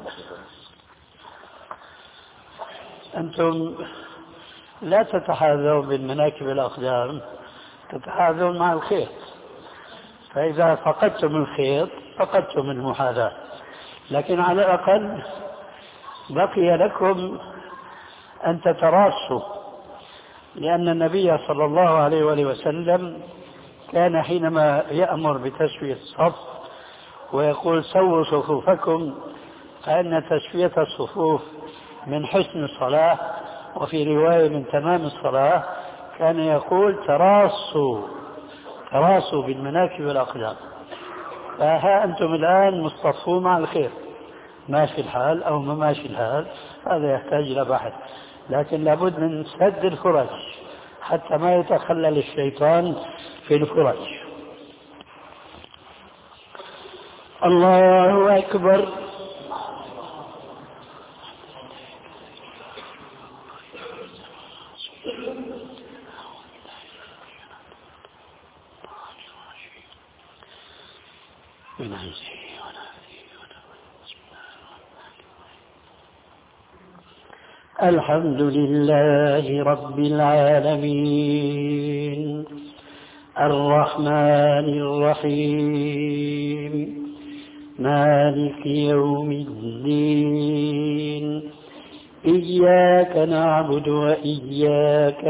C: أنتم لا تتحاذون بالمناكب الأقدام، تتحاذون مع الخيط، فإذا فقدتم الخيط فقدتم المحاذاة، لكن على الأقل بقي لكم أن تتراصوا، لأن النبي صلى الله عليه وآله وسلم كان حينما يأمر بتسوية الصف ويقول سووا صفوفكم، فإن تسوية الصفوف من حسن الصلاة، وفي رواية من تمام الصلاة. كان يقول تراصوا تراصوا بالمناكب والأقدام. فها أنتم الآن مصطفون مع الخير، ماشي الحال أو ما ماشي الحال، هذا يحتاج إلى بحث، لكن لابد من سد الفرج حتى ما يتخلل الشيطان في الفرج. الله أكبر. الحمد لله رب العالمين الرحمن الرحيم مالك يوم الدين إياك نعبد وإياك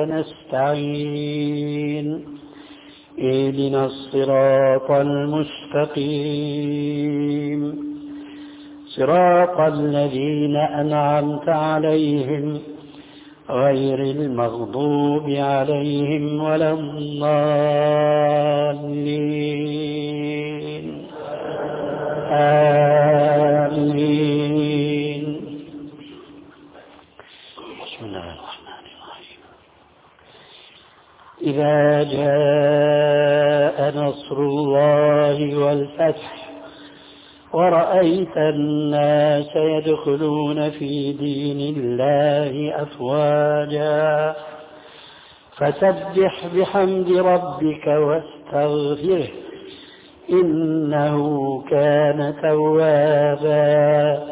C: نستعين اهدنا الصراط المستقيم صراط الذين أنعمت عليهم غير المغضوب عليهم ولا الضالين آمين. بسم الله الرحمن الرحيم. إذا جاء نصر الله والفتح ورأيت الناس يدخلون في دين الله أفواجا فسبح بحمد ربك واستغفره إنه كان توابا.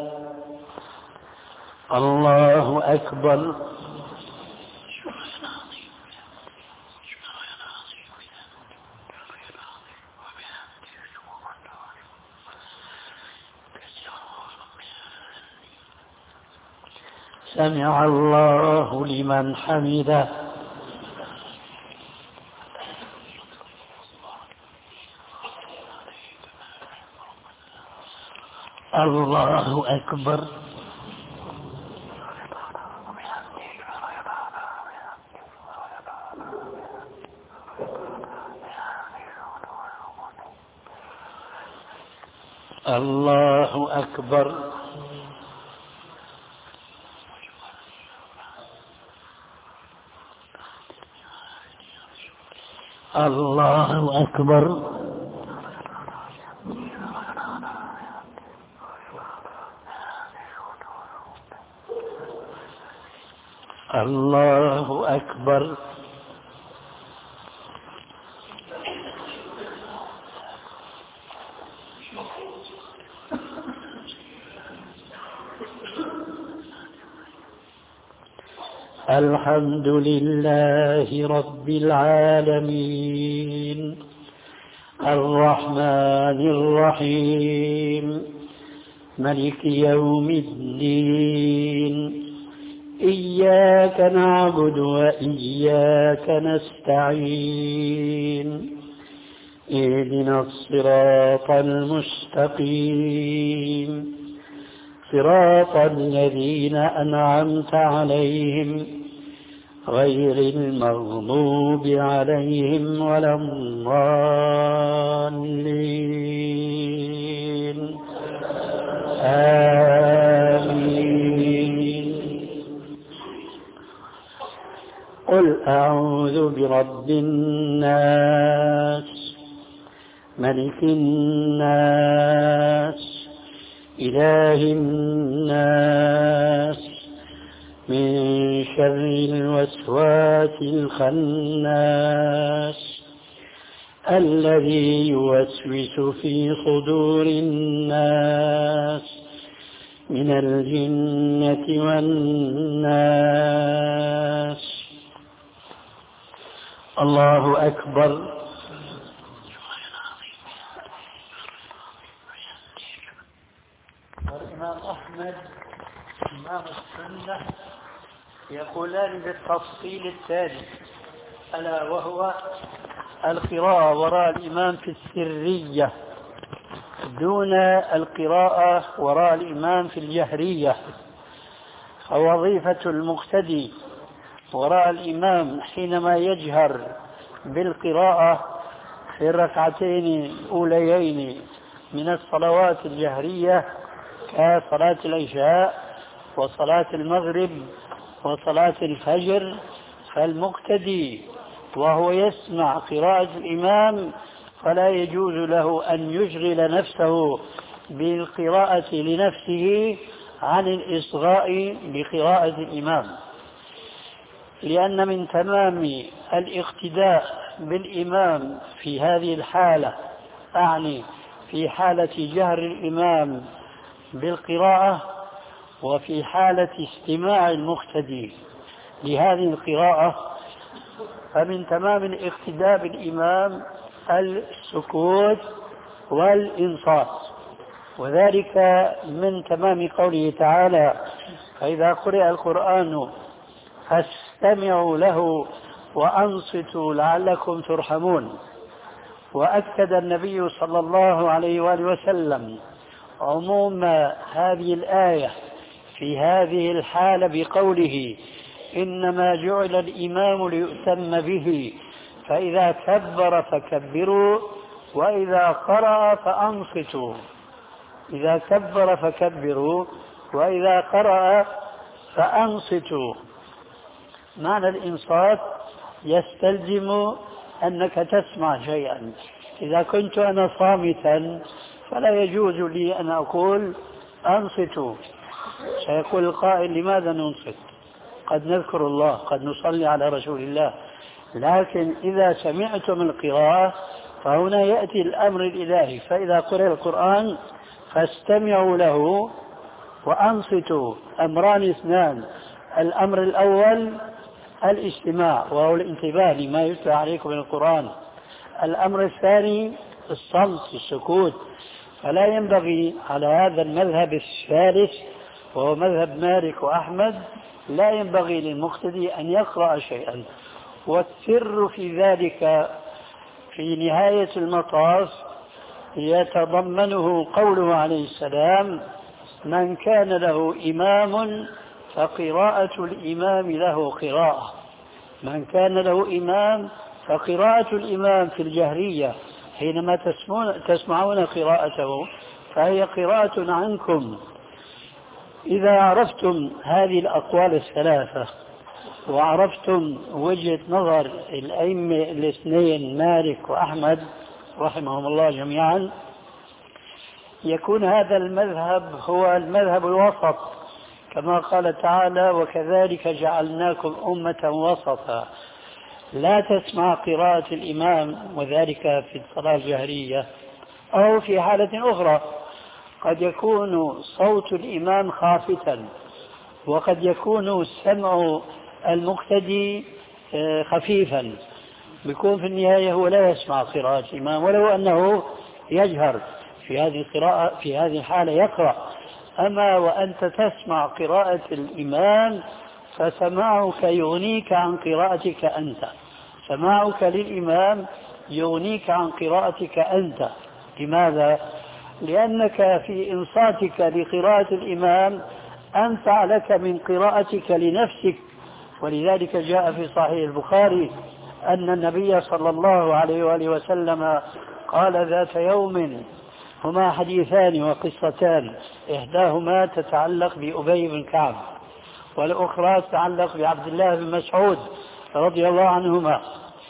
C: الله أكبر. سمع الله لمن حمده. الله أكبر. الله أكبر. الله أكبر. الله أكبر. الحمد لله رب العالمين الرحمن الرحيم ملك يوم الدين إياك نعبد وإياك نستعين اهدنا الصراط المستقيم صراط الذين أنعمت عليهم غير المغضوب عليهم ولا الضالين آمين. قل أعوذ برب الناس ملك الناس إله الناس من شر الوسواس الخناس الذي يوسوس في صدور الناس من الجنة والناس. الله أكبر. والإمام أحمد إمام السنة يقولان بالتفصيل التالي ألا وهو القراءة وراء الإمام في السرية دون القراءة وراء الإمام في الجهرية. فوظيفة المقتدي وراء الإمام حينما يجهر بالقراءة في الركعتين الأوليين من الصلوات الجهرية كصلاة العشاء وصلاة المغرب وصلاة الفجر، فالمقتدي وهو يسمع قراءة الإمام فلا يجوز له أن يشغل نفسه بالقراءة لنفسه عن الإصغاء بقراءة الإمام، لأن من تمام الاقتداء بالإمام في هذه الحالة، أعني في حالة جهر الإمام بالقراءة وفي حالة استماع المقتدي لهذه القراءة، فمن تمام الاقتداء بالإمام السكوت والإنصات، وذلك من تمام قوله تعالى: فإذا قرئ القرآن فاستمعوا له وأنصتوا لعلكم ترحمون. وأكد النبي صلى الله عليه وآله وسلم عموم هذه الآية في هذه الحالة بقوله: إنما جعل الإمام ليؤتم به فإذا كبر فكبروا وإذا قرأ فأنصتوا. إذا كبر فكبروا وإذا قرأ فأنصتوا. معنى الإنصات يستلزم أنك تسمع شيئا. إذا كنت أنا صامتا فلا يجوز لي أن أقول أنصتوا. سيقول القائل: لماذا ننصت؟ قد نذكر الله، قد نصلي على رسول الله. لكن إذا سمعتم القراءة فهنا يأتي الأمر الإلهي: فإذا قرأ القرآن فاستمعوا له وأنصتوا. أمران اثنان: الأمر الأول الاستماع وهو الانتباه لما يتلى عليكم من القرآن. الأمر الثاني الصمت، السكوت. فلا ينبغي على هذا المذهب الثالث وهو مذهب مالك وأحمد، لا ينبغي للمقتدي أن يقرأ شيئا. والسر في ذلك في نهاية المطاف يتضمنه قوله عليه السلام: من كان له إمام فقراءة الإمام له قراءة. من كان له إمام فقراءة الإمام في الجهرية حينما تسمعون قراءته فهي قراءة عنكم. إذا عرفتم هذه الأقوال الثلاثة وعرفتم وجهة نظر الأئمة الاثنين مالك وأحمد رحمهم الله جميعا، يكون هذا المذهب هو المذهب الوسط، كما قال تعالى: وكذلك جعلناكم أمة وسطا. لا تسمع قراءة الإمام، وذلك في الصلاة الجهرية أو في حالة أخرى. قد يكون صوت الإمام خافتا، وقد يكون سمع المقتدي خفيفا، بيكون في النهاية هو لا يسمع قراءة الإمام ولو أنه يجهر في هذه القراءة، في هذه الحالة يقرأ. أما وأنت تسمع قراءة الإمام فسماعك يغنيك عن قراءتك أنت. سماعك للإمام يغنيك عن قراءتك أنت. لماذا؟ لأنك في إنصاتك لقراءة الإمام أنفع لك من قراءتك لنفسك. ولذلك جاء في صحيح البخاري أن النبي صلى الله عليه وآله وسلم قال ذات يوم: هما حديثان وقصتان، إحداهما تتعلق بأبي بن كعب والأخرى تتعلق بعبد الله بن مسعود رضي الله عنهما.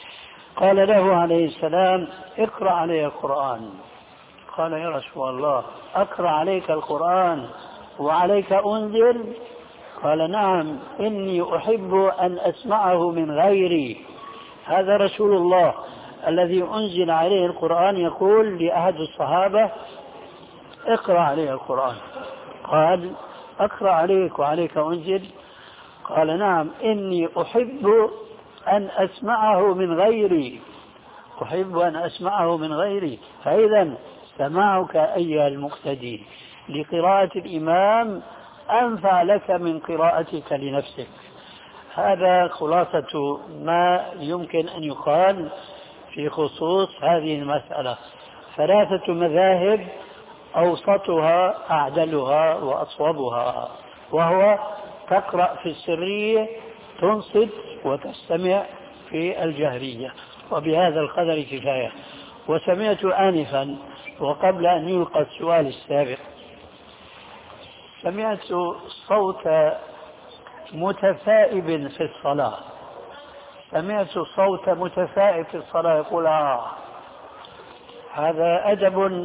C: قال له عليه السلام: اقرأ علي القرآن. قال: يا رسول الله، أقرأ عليك القرآن وعليك أنزل؟ قال: نعم، إني أحب أن أسمعه من غيري. هذا رسول الله الذي أنزل عليه القرآن يقول لأحد الصحابة: اقرأ عليه القرآن. قال: أقرأ عليك وعليك أنزل؟ قال: نعم، إني أحب أن أسمعه من غيري. أحب أن أسمعه من غيري. فإذا سماعك أيها المقتدي لقراءة الإمام أنفع لك من قراءتك لنفسك. هذا خلاصة ما يمكن أن يقال في خصوص هذه المسألة. ثلاثة مذاهب أوسطها أعدلها وأصوبها، وهو تقرأ في السرية تنصت وتستمع في الجهرية، وبهذا القدر كفاية. وسمعت آنفا وقبل أن يلقى السؤال السابق سمعت صوت متثائب في الصلاة، سمعت صوت متثائب في الصلاة يقول آه هذا أدب،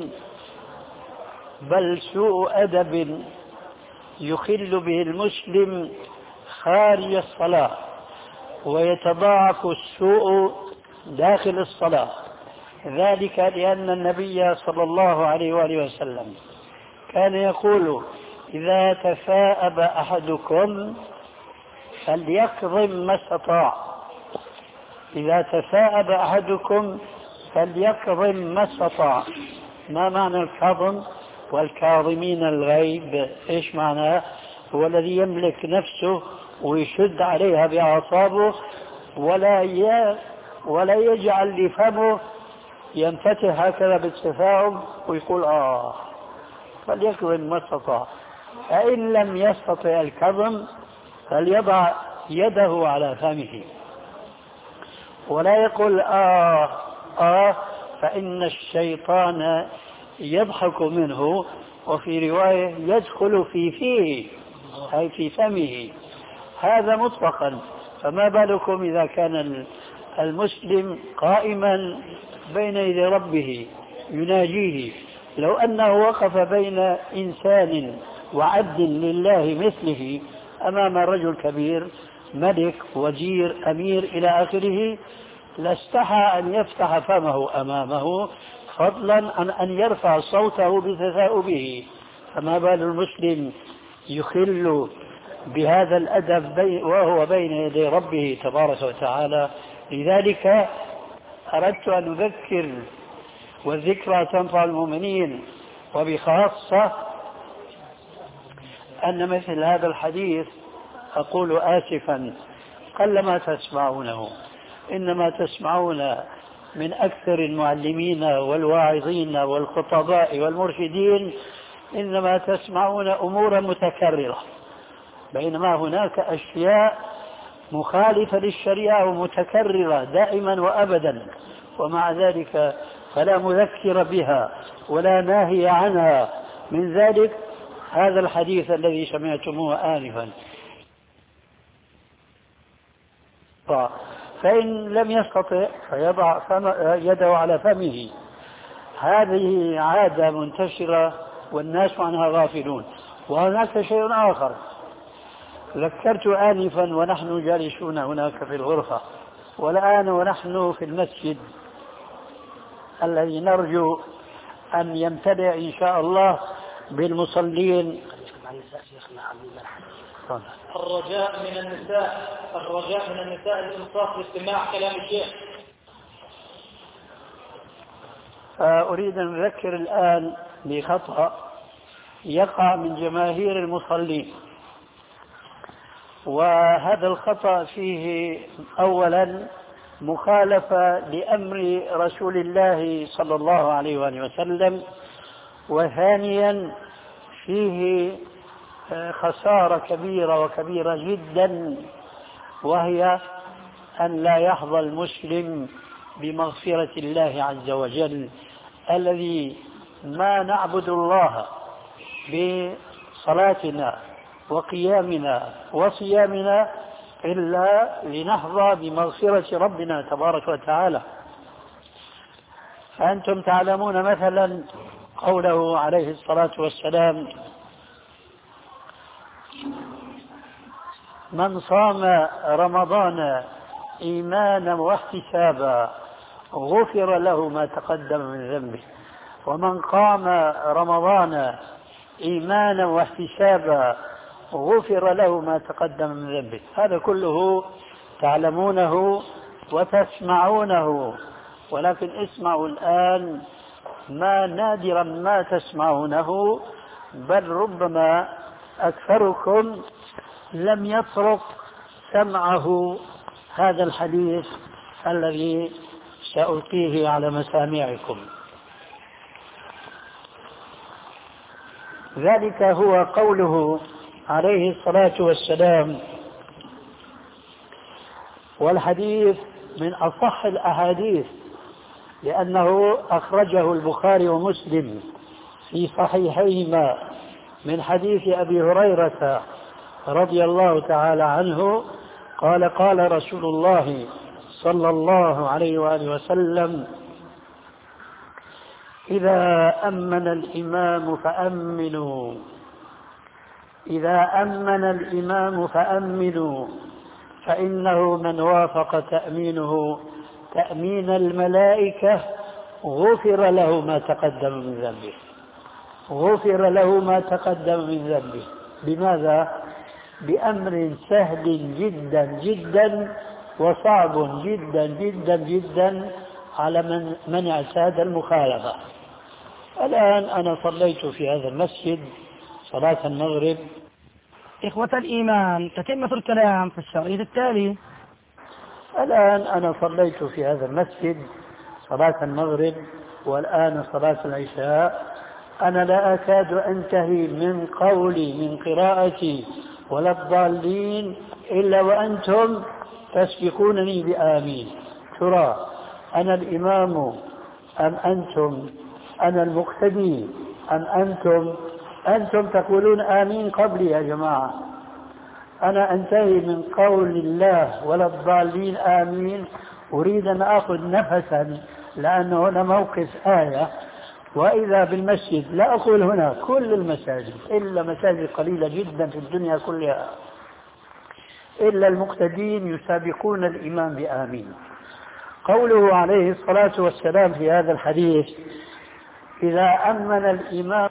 C: بل سوء أدب يخل به المسلم خارج الصلاة، ويتضاعف السوء داخل الصلاة. ذلك لأن النبي صلى الله عليه وآله وسلم كان يقول إذا تثاءب أحدكم فليكظم ما استطاع، إذا تثاءب أحدكم فليكظم ما استطاع. ما معنى الكظم؟ والكاظمين الغيظ إيش معناه؟ هو الذي يملك نفسه ويشد عليها بأعصابه ولا ي... ولا يجعل لفمه ينفتح هكذا بالتفاهم ويقول آه، فليكظم ما استطاع. فإن لم يستطع الكظم فليضع يده على فمه ولا يقول آه آه، فإن الشيطان يضحك منه، وفي رواية يدخل في فيه أي في فمه، هذا مطلقا. فما بالكم إذا كان المسلم قائما بين يدي ربه يناجيه، لو أنه وقف بين إنسان وعبد لله مثله أمام رجل كبير ملك وزير أمير إلى آخره لاستحى أن يفتح فمه أمامه، فضلا عن أن يرفع صوته بتثاؤبه. فما بال المسلم يخل بهذا الأدب وهو بين يدي ربه تبارك وتعالى. لذلك أردت أن أذكر، والذكرى تنفع المؤمنين، وبخاصة أن مثل هذا الحديث أقول آسفا قلما تسمعونه، إنما تسمعون من أكثر المعلمين والواعظين والخطباء والمرشدين، إنما تسمعون أمورا متكررة، بينما هناك أشياء مخالفة للشريعة ومتكررة دائما وأبدا، ومع ذلك فلا مذكر بها ولا ناهي عنها. من ذلك هذا الحديث الذي سمعتموه آنفا. فإن لم يستطع فيضع يده على فمه. هذه عادة منتشرة والناس عنها غافلون. وهناك شيء آخر ذكرت آنفا ونحن جالسون هناك في الغرفة، والآن ونحن في المسجد الذي نرجو أن يمتلئ إن شاء الله بالمصلين.
B: الرجاء من النساء الرجاء من النساء الإنصاف لاستماع كلام الشيخ.
C: أريد أن أذكر الآن بخطأ يقع من جماهير المصلين، وهذا الخطأ فيه أولا مخالفة لأمر رسول الله صلى الله عليه وآله وسلم، وثانيا فيه خسارة كبيرة وكبيرة جدا، وهي أن لا يحظى المسلم بمغفرة الله عز وجل، الذي ما نعبد الله بصلاتنا وقيامنا وصيامنا إلا لنحظى بمغفرة ربنا تبارك وتعالى. فأنتم تعلمون مثلا قوله عليه الصلاة والسلام: من صام رمضان إيمانا واحتسابا غفر له ما تقدم من ذنبه، ومن قام رمضان إيمانا واحتسابا غفر له ما تقدم من ذنبه. هذا كله تعلمونه وتسمعونه، ولكن اسمعوا الآن ما نادرا ما تسمعونه، بل ربما أكثركم لم يطرق سمعه هذا الحديث الذي سألقيه على مسامعكم. ذلك هو قوله عليه الصلاة والسلام، والحديث من أصح الأحاديث لأنه أخرجه البخاري ومسلم في صحيحيهما من حديث أبي هريرة رضي الله تعالى عنه قال قال رسول الله صلى الله عليه وآله وسلم: إذا أمن الإمام فأمنوا إذا أمن الإمام فأمنوا فإنه من وافق تأمينه تأمين الملائكة غفر له ما تقدم من ذنبه غفر له ما تقدم من ذنبه. بماذا؟ بأمر سهل جدا جدا وصعب جدا جدا جدا على من, من اعتاد المخالفة. الآن أنا صليت في هذا المسجد صلاة المغرب.
A: إخوة الإيمان، تتمة الكلام في الشريط التالي.
C: الآن أنا صليت في هذا المسجد صلاة المغرب والآن صلاة العشاء. أنا لا أكاد أنتهي من قولي من قراءتي ولا الضالين إلا وأنتم تسبقونني بآمين. ترى أنا الإمام أم أنتم؟ أنا المقتدي أم أنتم؟ أنتم تقولون آمين قبلي يا جماعة. أنا أنتهي من قول الله ولا الضالين آمين، أريد أن أخذ نفسا لأن هنا موقف آية، وإذا بالمسجد لا أقول هنا كل المساجد إلا مساجد قليلة جدا في الدنيا كلها إلا المقتدين يسابقون الإمام بآمين. قوله عليه الصلاة والسلام في هذا الحديث: إذا أمن الإمام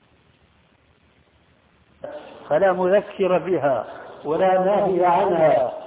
C: فلا مذكر بها ولا ناهي عنها